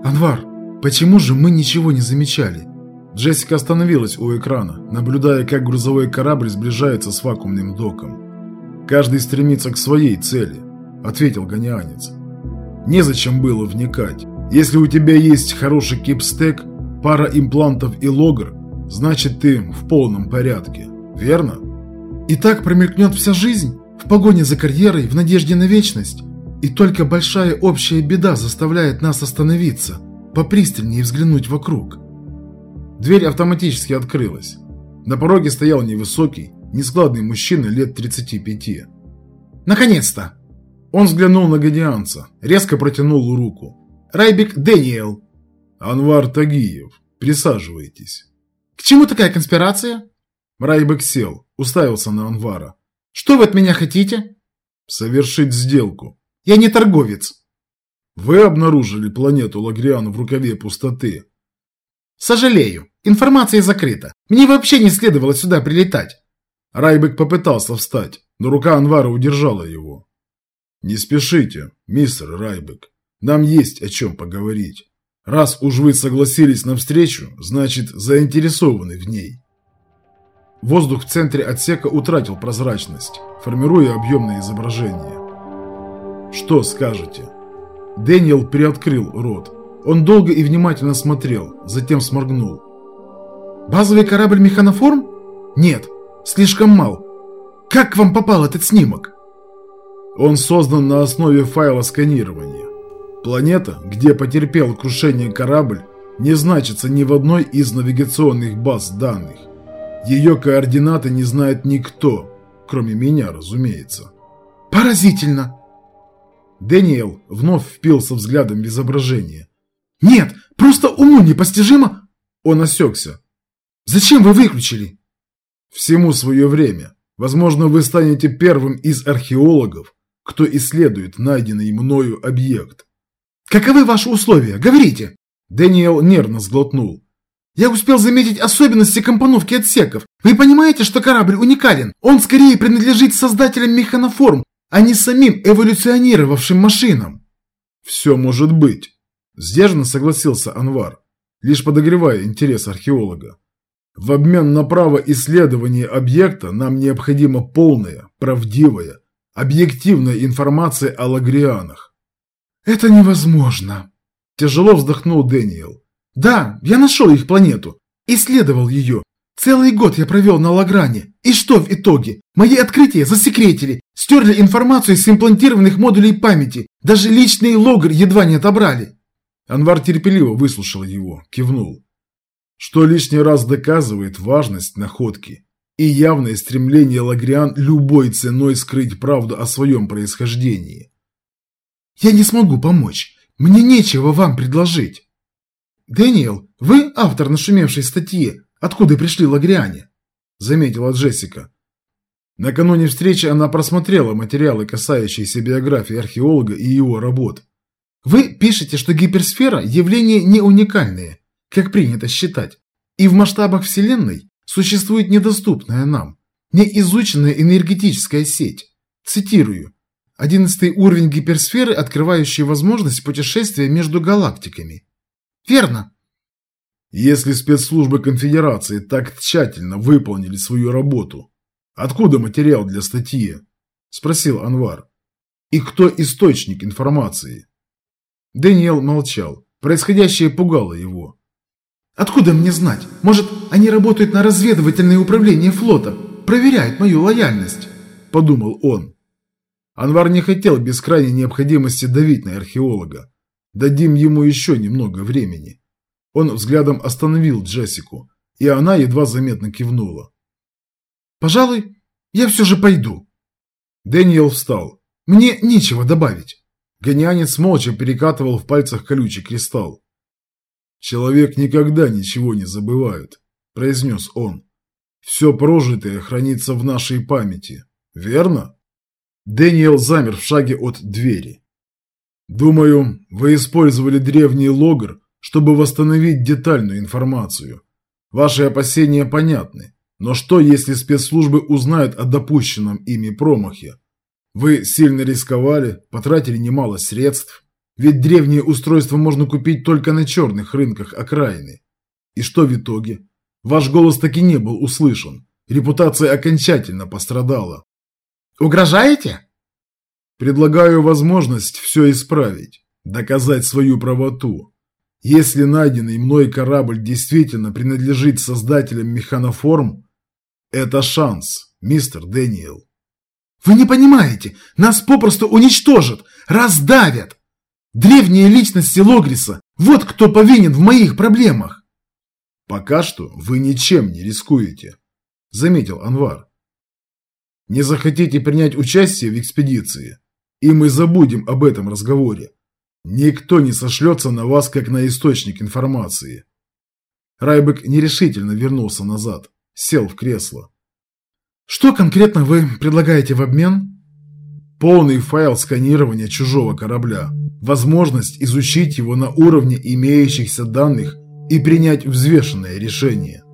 «Анвар, почему же мы ничего не замечали?» Джессика остановилась у экрана, наблюдая, как грузовой корабль сближается с вакуумным доком. «Каждый стремится к своей цели», – ответил гонианец. «Незачем было вникать. Если у тебя есть хороший кипстек, пара имплантов и логр, значит ты в полном порядке, верно?» «И так промелькнет вся жизнь, в погоне за карьерой, в надежде на вечность. И только большая общая беда заставляет нас остановиться, попристальнее взглянуть вокруг». Дверь автоматически открылась. На пороге стоял невысокий, нескладный мужчина лет 35. «Наконец-то!» Он взглянул на гонианца, резко протянул руку. «Райбек Дэниел!» «Анвар Тагиев, присаживайтесь». «К чему такая конспирация?» Райбек сел, уставился на Анвара. «Что вы от меня хотите?» «Совершить сделку». «Я не торговец». «Вы обнаружили планету Лагриан в рукаве пустоты?» «Сожалею, информация закрыта. Мне вообще не следовало сюда прилетать». Райбек попытался встать, но рука Анвара удержала его. «Не спешите, мистер Райбек. Нам есть о чем поговорить. Раз уж вы согласились на встречу, значит, заинтересованы в ней». Воздух в центре отсека утратил прозрачность, формируя объемное изображение. «Что скажете?» Дэниел приоткрыл рот. Он долго и внимательно смотрел, затем сморгнул. «Базовый корабль механоформ? Нет, слишком мал. Как к вам попал этот снимок?» Он создан на основе файла сканирования. Планета, где потерпел крушение корабль, не значится ни в одной из навигационных баз данных. Ее координаты не знает никто, кроме меня, разумеется. «Поразительно!» Дэниел вновь впился взглядом в изображение. «Нет, просто уму непостижимо!» Он осекся. «Зачем вы выключили?» «Всему свое время. Возможно, вы станете первым из археологов, кто исследует найденный мною объект». «Каковы ваши условия? Говорите!» Дэниел нервно сглотнул. «Я успел заметить особенности компоновки отсеков. Вы понимаете, что корабль уникален? Он скорее принадлежит создателям механоформ, а не самим эволюционировавшим машинам». «Все может быть», – сдержанно согласился Анвар, лишь подогревая интерес археолога. «В обмен на право исследования объекта нам необходима полная, правдивая, объективная информация о лагрианах». «Это невозможно», – тяжело вздохнул Дэниел. «Да, я нашел их планету, исследовал ее. Целый год я провел на Лагране. И что в итоге? Мои открытия засекретили, стерли информацию с имплантированных модулей памяти. Даже личный логр едва не отобрали». Анвар терпеливо выслушал его, кивнул. Что лишний раз доказывает важность находки и явное стремление лагриан любой ценой скрыть правду о своем происхождении. «Я не смогу помочь. Мне нечего вам предложить». «Дэниел, вы автор нашумевшей статьи «Откуда пришли лагриане», – заметила Джессика. Накануне встречи она просмотрела материалы, касающиеся биографии археолога и его работ. «Вы пишете, что гиперсфера – явление не уникальное, как принято считать, и в масштабах Вселенной существует недоступная нам, неизученная энергетическая сеть. Цитирую. 11-й уровень гиперсферы, открывающий возможность путешествия между галактиками». «Верно». Если спецслужбы конфедерации так тщательно выполнили свою работу, откуда материал для статьи? Спросил Анвар. И кто источник информации? Дэниел молчал. Происходящее пугало его. «Откуда мне знать? Может, они работают на разведывательное управление флота, проверяют мою лояльность?» Подумал он. Анвар не хотел без крайней необходимости давить на археолога. Дадим ему еще немного времени. Он взглядом остановил Джессику, и она едва заметно кивнула. «Пожалуй, я все же пойду». Дэниел встал. «Мне нечего добавить». Гонианец молча перекатывал в пальцах колючий кристалл. «Человек никогда ничего не забывает», – произнес он. «Все прожитое хранится в нашей памяти, верно?» Дэниел замер в шаге от двери. «Думаю, вы использовали древний логр, чтобы восстановить детальную информацию. Ваши опасения понятны, но что, если спецслужбы узнают о допущенном ими промахе? Вы сильно рисковали, потратили немало средств. Ведь древние устройства можно купить только на черных рынках окраины. И что в итоге? Ваш голос таки не был услышан. Репутация окончательно пострадала. Угрожаете? Предлагаю возможность все исправить, доказать свою правоту. Если найденный мной корабль действительно принадлежит создателям механоформ, это шанс, мистер Дэниел. Вы не понимаете, нас попросту уничтожат, раздавят. Древние личности Логриса, вот кто повинен в моих проблемах. Пока что вы ничем не рискуете, заметил Анвар. Не захотите принять участие в экспедиции, и мы забудем об этом разговоре. Никто не сошлется на вас, как на источник информации. Райбек нерешительно вернулся назад, сел в кресло. Что конкретно вы предлагаете в обмен? Полный файл сканирования чужого корабля, возможность изучить его на уровне имеющихся данных и принять взвешенное решение.